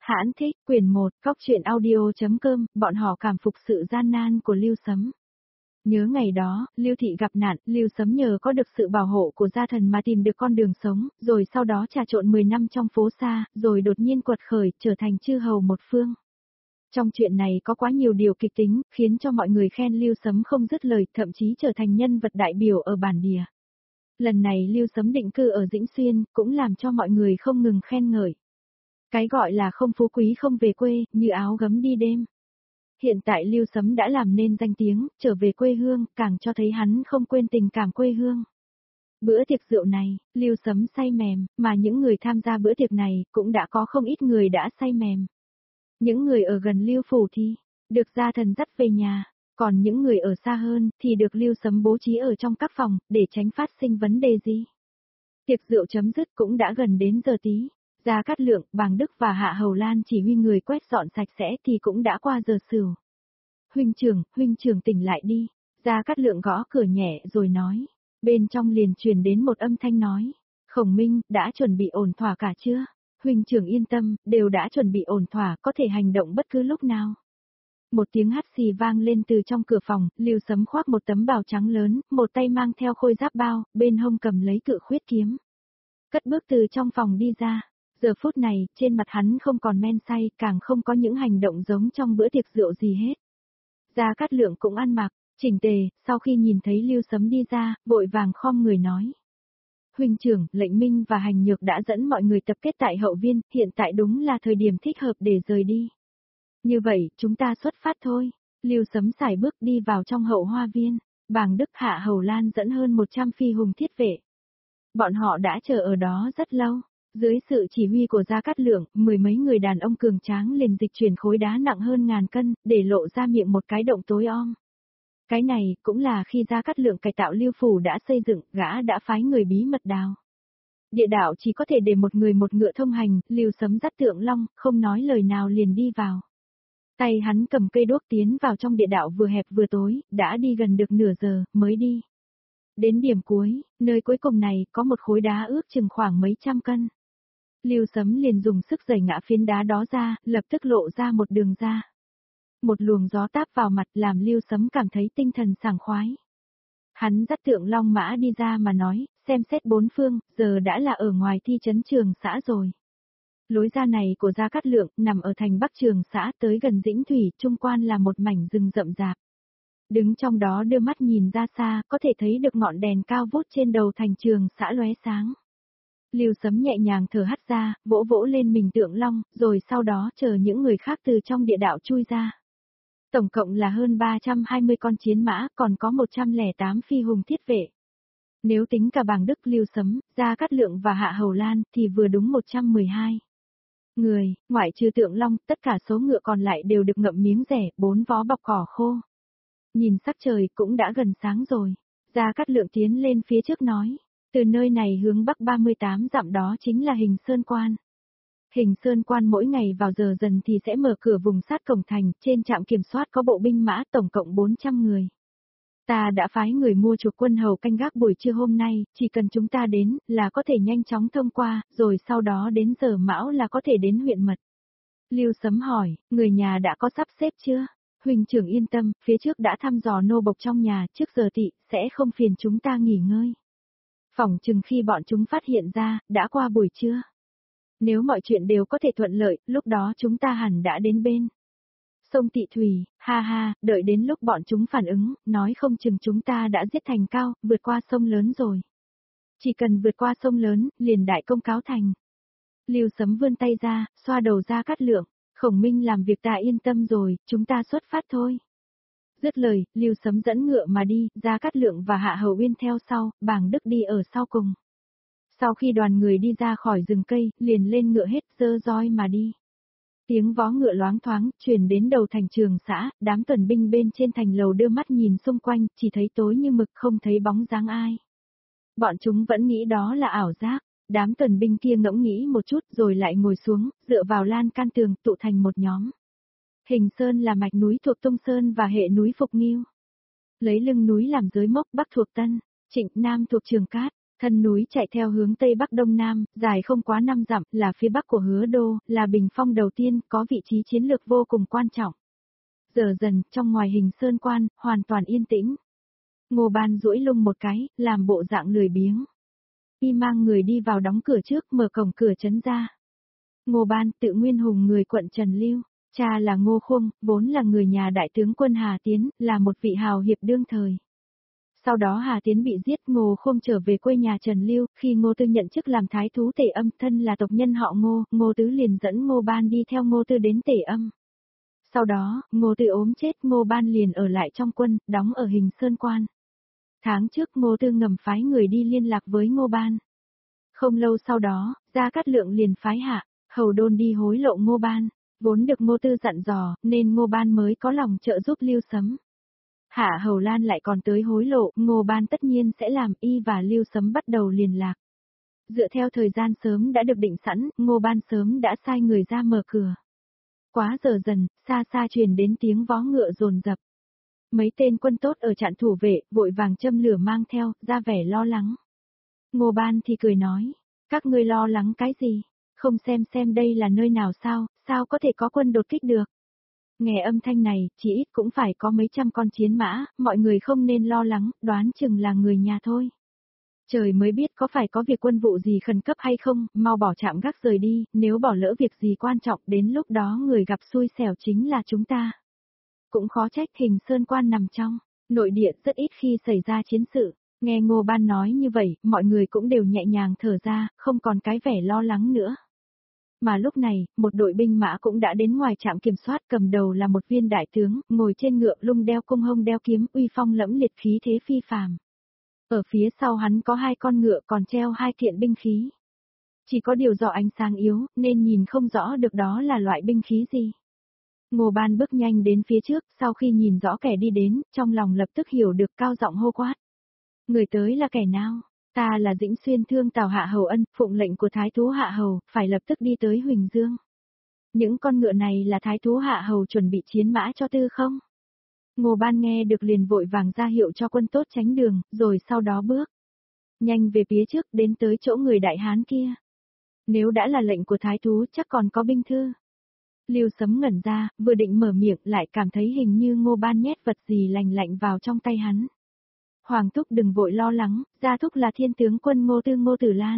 Hãn thích, quyển 1, Cóc truyện audio.com, bọn họ cảm phục sự gian nan của Lưu Sấm. Nhớ ngày đó, Lưu Thị gặp nạn, Lưu Sấm nhờ có được sự bảo hộ của gia thần mà tìm được con đường sống, rồi sau đó trà trộn 10 năm trong phố xa, rồi đột nhiên quật khởi, trở thành chư hầu một phương. Trong chuyện này có quá nhiều điều kịch tính, khiến cho mọi người khen Lưu Sấm không dứt lời, thậm chí trở thành nhân vật đại biểu ở bản địa. Lần này Lưu Sấm định cư ở Dĩnh Xuyên, cũng làm cho mọi người không ngừng khen ngợi. Cái gọi là không phú quý không về quê, như áo gấm đi đêm. Hiện tại Lưu Sấm đã làm nên danh tiếng, trở về quê hương, càng cho thấy hắn không quên tình cảm quê hương. Bữa tiệc rượu này, Lưu Sấm say mềm, mà những người tham gia bữa tiệc này cũng đã có không ít người đã say mềm. Những người ở gần Lưu Phủ thì được gia thần dắt về nhà, còn những người ở xa hơn thì được Lưu Sấm bố trí ở trong các phòng, để tránh phát sinh vấn đề gì. Tiệc rượu chấm dứt cũng đã gần đến giờ tí. Gia Cát Lượng, Bàng Đức và Hạ Hầu Lan chỉ huy người quét dọn sạch sẽ thì cũng đã qua giờ sửu. Huynh trưởng tỉnh lại đi. Gia Cát Lượng gõ cửa nhẹ rồi nói. Bên trong liền truyền đến một âm thanh nói. Khổng Minh, đã chuẩn bị ổn thỏa cả chưa? Huynh trưởng yên tâm, đều đã chuẩn bị ổn thỏa, có thể hành động bất cứ lúc nào. Một tiếng hắt xì vang lên từ trong cửa phòng, Lưu Sấm khoác một tấm bào trắng lớn, một tay mang theo khôi giáp bao, bên hông cầm lấy cự khuyết kiếm. Cất bước từ trong phòng đi ra. Giờ phút này, trên mặt hắn không còn men say, càng không có những hành động giống trong bữa tiệc rượu gì hết. Gia Cát Lượng cũng ăn mặc, chỉnh tề, sau khi nhìn thấy Lưu Sấm đi ra, vội vàng khom người nói. Huynh trưởng, Lệnh Minh và Hành Nhược đã dẫn mọi người tập kết tại hậu viên, hiện tại đúng là thời điểm thích hợp để rời đi. Như vậy, chúng ta xuất phát thôi. Lưu Sấm sải bước đi vào trong hậu hoa viên, Bàng Đức Hạ Hầu Lan dẫn hơn 100 phi hùng thiết vệ. Bọn họ đã chờ ở đó rất lâu. Dưới sự chỉ huy của Gia Cát Lượng, 10 mấy người đàn ông cường tráng liền dịch chuyển khối đá nặng hơn 1000 cân, để lộ ra miệng một cái động tối om. Cái này, cũng là khi Gia Cát Lượng cải tạo Lưu Phủ đã xây dựng, gã đã phái người bí mật đào. Địa đạo chỉ có thể để một người một ngựa thông hành, Lưu Sấm dắt Tượng Long, không nói lời nào liền đi vào. Tay hắn cầm cây đuốc tiến vào trong địa đạo vừa hẹp vừa tối, đã đi gần được nửa giờ, mới đi. Đến điểm cuối, nơi cuối cùng này, có một khối đá ước chừng khoảng mấy trăm cân. Lưu Sấm liền dùng sức giày ngã phiến đá đó ra, lập tức lộ ra một đường ra. Một luồng gió táp vào mặt làm Lưu Sấm cảm thấy tinh thần sảng khoái. Hắn dắt Tượng Long mã đi ra mà nói, xem xét bốn phương, giờ đã là ở ngoài thị trấn Trường Xã rồi. Lối ra này của Gia Cát Lượng nằm ở thành Bắc Trường Xã tới gần Dĩnh Thủy, trung quan là một mảnh rừng rậm rạp. Đứng trong đó đưa mắt nhìn ra xa, có thể thấy được ngọn đèn cao vút trên đầu thành Trường Xã lóe sáng. Lưu Sấm nhẹ nhàng thở hắt ra, vỗ vỗ lên mình Tượng Long, rồi sau đó chờ những người khác từ trong địa đạo chui ra. Tổng cộng là hơn 320 con chiến mã, còn có 108 phi hùng thiết vệ. Nếu tính cả Bàng Đức, Lưu Sấm, Gia Cát Lượng và Hạ Hầu Lan thì vừa đúng 112 người, ngoại trừ Tượng Long, tất cả số ngựa còn lại đều được ngậm miếng rẻ, 4 vó bọc cỏ khô. Nhìn sắc trời cũng đã gần sáng rồi. Gia Cát Lượng tiến lên phía trước nói. Từ nơi này hướng bắc 38 dặm đó chính là Hình Sơn Quan. Hình Sơn Quan mỗi ngày vào giờ dần thì sẽ mở cửa vùng sát cổng thành, trên trạm kiểm soát có bộ binh mã tổng cộng 400 người. Ta đã phái người mua chuộc quân hầu canh gác buổi trưa hôm nay, chỉ cần chúng ta đến là có thể nhanh chóng thông qua, rồi sau đó đến giờ mão là có thể đến huyện Mật. Lưu Sấm hỏi, người nhà đã có sắp xếp chưa? Huynh trưởng yên tâm, phía trước đã thăm dò nô bộc trong nhà, trước giờ tị, sẽ không phiền chúng ta nghỉ ngơi. Phỏng chừng khi bọn chúng phát hiện ra, đã qua buổi trưa. Nếu mọi chuyện đều có thể thuận lợi, lúc đó chúng ta hẳn đã đến bên sông Tị Thủy, ha ha, đợi đến lúc bọn chúng phản ứng, nói không chừng chúng ta đã giết thành cao, vượt qua sông lớn rồi. Chỉ cần vượt qua sông lớn, liền đại công cáo thành. Lưu Sấm vươn tay ra, xoa đầu Gia Cát Lượng, Khổng Minh làm việc ta yên tâm rồi, chúng ta xuất phát thôi. Dứt lời, Lưu Sấm dẫn ngựa mà đi, Gia Cát Lượng và Hạ Hầu Uyên theo sau, Bàng Đức đi ở sau cùng. Sau khi đoàn người đi ra khỏi rừng cây, liền lên ngựa hết giơ roi mà đi. Tiếng vó ngựa loáng thoáng, truyền đến đầu thành Trường Xã, đám tuần binh bên trên thành lầu đưa mắt nhìn xung quanh, chỉ thấy tối như mực không thấy bóng dáng ai. Bọn chúng vẫn nghĩ đó là ảo giác, đám tuần binh kia ngẫm nghĩ một chút rồi lại ngồi xuống, dựa vào lan can tường, tụ thành một nhóm. Hình Sơn là mạch núi thuộc Tung Sơn và hệ núi Phục Nghiêu. Lấy lưng núi làm giới mốc, bắc thuộc Tân, Trịnh, nam thuộc Trường Cát. Thân núi chạy theo hướng Tây Bắc Đông Nam, dài không quá 5 dặm, là phía Bắc của Hứa Đô, là bình phong đầu tiên, có vị trí chiến lược vô cùng quan trọng. Giờ dần, trong ngoài hình sơn quan, hoàn toàn yên tĩnh. Ngô Ban duỗi lưng một cái, làm bộ dạng lười biếng. Y mang người đi vào đóng cửa trước, mở cổng cửa trấn ra. Ngô Ban, tự Nguyên Hùng người quận Trần Lưu, cha là Ngô Khung, vốn là người nhà đại tướng quân Hà Tiến, là một vị hào hiệp đương thời. Sau đó Hà Tiến bị giết, Ngô Khung trở về quê nhà Trần Lưu, khi Ngô Tư nhận chức làm thái thú Tề Âm, thân là tộc nhân họ Ngô, Ngô Tứ liền dẫn Ngô Ban đi theo Ngô Tư đến Tề Âm. Sau đó, Ngô Tư ốm chết, Ngô Ban liền ở lại trong quân, đóng ở Hình Sơn Quan. Tháng trước Ngô Tư ngầm phái người đi liên lạc với Ngô Ban. Không lâu sau đó, Gia Cát Lượng liền phái Hạ Hầu Đôn đi hối lộ Ngô Ban, vốn được Ngô Tư dặn dò, nên Ngô Ban mới có lòng trợ giúp Lưu Sấm. Hạ Hầu Lan lại còn tới hối lộ, Ngô Ban tất nhiên sẽ làm, y và Lưu Sấm bắt đầu liên lạc. Dựa theo thời gian sớm đã được định sẵn, Ngô Ban sớm đã sai người ra mở cửa. Quá giờ dần, xa xa truyền đến tiếng vó ngựa dồn dập. Mấy tên quân tốt ở trạm thủ vệ, vội vàng châm lửa mang theo, ra vẻ lo lắng. Ngô Ban thì cười nói, các ngươi lo lắng cái gì, không xem đây là nơi nào sao có thể có quân đột kích được. Nghe âm thanh này, chỉ ít cũng phải có mấy trăm con chiến mã, mọi người không nên lo lắng, đoán chừng là người nhà thôi. Trời mới biết có phải có việc quân vụ gì khẩn cấp hay không, mau bỏ trạm gác rời đi, nếu bỏ lỡ việc gì quan trọng đến lúc đó người gặp xui xẻo chính là chúng ta. Cũng khó trách Hình Sơn Quan nằm trong nội địa, rất ít khi xảy ra chiến sự. Nghe Ngô Ban nói như vậy, mọi người cũng đều nhẹ nhàng thở ra, không còn cái vẻ lo lắng nữa. Mà lúc này, một đội binh mã cũng đã đến ngoài trạm kiểm soát, cầm đầu là một viên đại tướng, ngồi trên ngựa lung đeo cung hông đeo kiếm, uy phong lẫm liệt, khí thế phi phàm. Ở phía sau hắn có 2 con ngựa còn treo 2 kiện binh khí. Chỉ có điều do ánh sáng yếu, nên nhìn không rõ được đó là loại binh khí gì. Ngô Ban bước nhanh đến phía trước, sau khi nhìn rõ kẻ đi đến, trong lòng lập tức hiểu được, cao giọng hô quát. Người tới là kẻ nào? Ta là Dĩnh Xuyên Thương Tào Hạ Hầu Ân, phụng lệnh của Thái thú Hạ Hầu, phải lập tức đi tới Huỳnh Dương. Những con ngựa này là Thái thú Hạ Hầu chuẩn bị chiến mã cho Tư không? Ngô Ban nghe được liền vội vàng ra hiệu cho quân tốt tránh đường, rồi sau đó bước nhanh về phía trước, đến tới chỗ người đại hán kia. Nếu đã là lệnh của Thái thú chắc còn có binh thư. Lưu Sấm ngẩn ra, vừa định mở miệng lại cảm thấy hình như Ngô Ban nhét vật gì lành lạnh vào trong tay hắn. Hoàng thúc đừng vội lo lắng, gia thúc là thiên tướng quân Ngô Tư Ngô Tử Lan.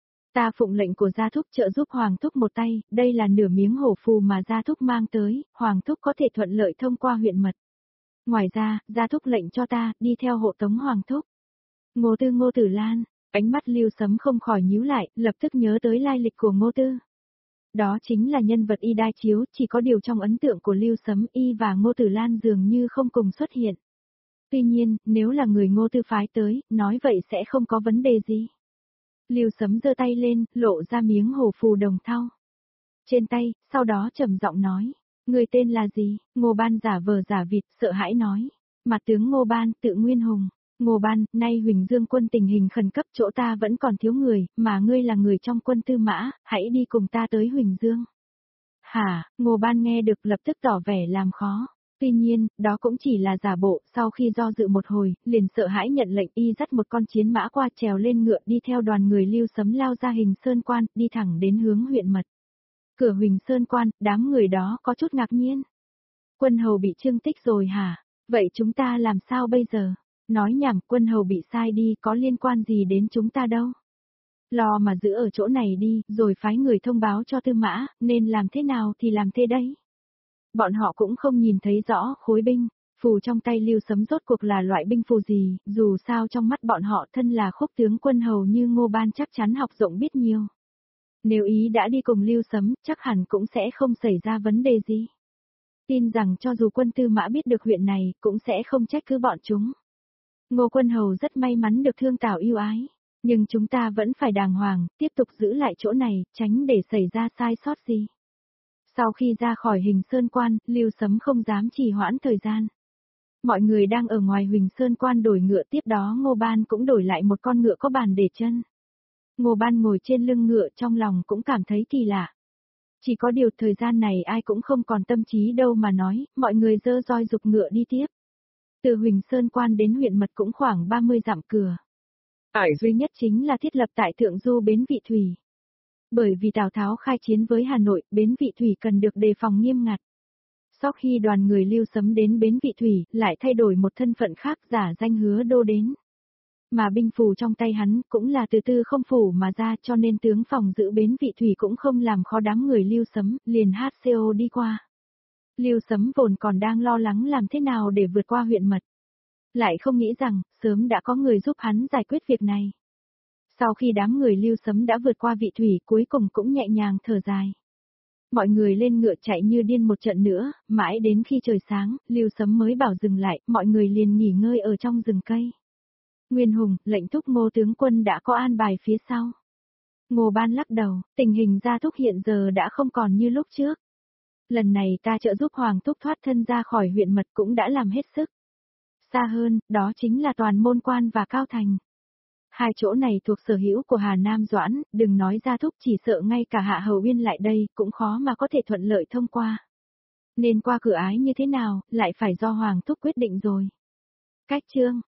Ta phụng lệnh của gia thúc trợ giúp Hoàng thúc một tay, đây là nửa miếng hổ phù mà gia thúc mang tới, Hoàng thúc có thể thuận lợi thông qua huyện mật. Ngoài ra, gia thúc lệnh cho ta, đi theo hộ tống Hoàng thúc. Ngô Tư Ngô Tử Lan, ánh mắt Lưu Sấm không khỏi nhíu lại, lập tức nhớ tới lai lịch của Ngô Tư. Đó chính là nhân vật y đai chiếu, chỉ có điều trong ấn tượng của Lưu Sấm, y và Ngô Tử Lan dường như không cùng xuất hiện. Tuy nhiên, nếu là người Ngô Tư phái tới, nói vậy sẽ không có vấn đề gì. Lưu Sấm giơ tay lên, lộ ra miếng hổ phù đồng thau trên tay, sau đó trầm giọng nói, người tên là gì? Ngô Ban giả vờ giả vịt, sợ hãi nói, mặt tướng Ngô Ban, tự Nguyên Hùng. Ngô Ban, nay Huỳnh Dương quân tình hình khẩn cấp, chỗ ta vẫn còn thiếu người, mà ngươi là người trong quân Tư Mã, hãy đi cùng ta tới Huỳnh Dương. Hả? Ngô Ban nghe được lập tức tỏ vẻ làm khó. Tuy nhiên, đó cũng chỉ là giả bộ, sau khi do dự một hồi, liền sợ hãi nhận lệnh, y dắt một con chiến mã qua, trèo lên ngựa đi theo đoàn người Lưu Sấm lao ra Hình Sơn Quan, đi thẳng đến hướng huyện mật. Cửa Huỳnh Sơn Quan, đám người đó có chút ngạc nhiên. Quân hầu bị trương tích rồi hả? Vậy chúng ta làm sao bây giờ? Nói nhảm, quân hầu bị sai đi, có liên quan gì đến chúng ta đâu. Lo mà giữ ở chỗ này đi, rồi phái người thông báo cho Tư Mã, nên làm thế nào thì làm thế đấy. Bọn họ cũng không nhìn thấy rõ khối binh, phù trong tay Lưu Sấm rốt cuộc là loại binh phù gì, dù sao trong mắt bọn họ thân là Khúc tướng quân hầu như Ngô Ban chắc chắn học rộng biết nhiều. Nếu ý đã đi cùng Lưu Sấm, chắc hẳn cũng sẽ không xảy ra vấn đề gì. Tin rằng cho dù quân Tư Mã biết được huyện này, cũng sẽ không trách cứ bọn chúng. Ngô quân hầu rất may mắn được Thương Tào yêu ái, nhưng chúng ta vẫn phải đàng hoàng, tiếp tục giữ lại chỗ này, tránh để xảy ra sai sót gì. Sau khi ra khỏi Hình Sơn Quan, Lưu Sấm không dám trì hoãn thời gian. Mọi người đang ở ngoài Huỳnh Sơn Quan đổi ngựa, tiếp đó Ngô Ban cũng đổi lại một con ngựa có bàn để chân. Ngô Ban ngồi trên lưng ngựa, trong lòng cũng cảm thấy kỳ lạ. Chỉ có điều thời gian này ai cũng không còn tâm trí đâu mà nói, mọi người giơ roi giục ngựa đi tiếp. Từ Huỳnh Sơn Quan đến huyện mật cũng khoảng 30 dặm cửa. Ải duy nhất chính là thiết lập tại Thượng Du bến Vị Thủy. Bởi vì Tào Tháo khai chiến với Hà Nội, bến Vị Thủy cần được đề phòng nghiêm ngặt. Sau khi đoàn người Lưu Sấm đến bến Vị Thủy, lại thay đổi một thân phận khác, giả danh Hứa Đô đến. Mà binh phù trong tay hắn cũng là từ Tư Không phủ mà ra, cho nên tướng phòng giữ bến Vị Thủy cũng không làm khó đám người Lưu Sấm, liền HCO đi qua. Lưu Sấm vốn còn đang lo lắng làm thế nào để vượt qua huyện Mật. Lại không nghĩ rằng, sớm đã có người giúp hắn giải quyết việc này. Sau khi đám người Lưu Sấm đã vượt qua Vị Thủy, cuối cùng cũng nhẹ nhàng thở dài. Mọi người lên ngựa chạy như điên một trận nữa, mãi đến khi trời sáng, Lưu Sấm mới bảo dừng lại, mọi người liền nghỉ ngơi ở trong rừng cây. Nguyên Hùng, lệnh thúc Ngô tướng quân đã có an bài phía sau. Ngô Ban lắc đầu, tình hình Gia Thúc hiện giờ đã không còn như lúc trước. Lần này ta trợ giúp Hoàng Thúc thoát thân ra khỏi huyện Mật cũng đã làm hết sức. Xa hơn, đó chính là Toàn Môn Quan và Cao Thành. Hai chỗ này thuộc sở hữu của Hà Nam Doãn, đừng nói Gia Thúc, chỉ sợ ngay cả Hạ Hầu Uyên lại đây cũng khó mà có thể thuận lợi thông qua. Nên qua cửa ái như thế nào, lại phải do Hoàng Thúc quyết định rồi. Cách chương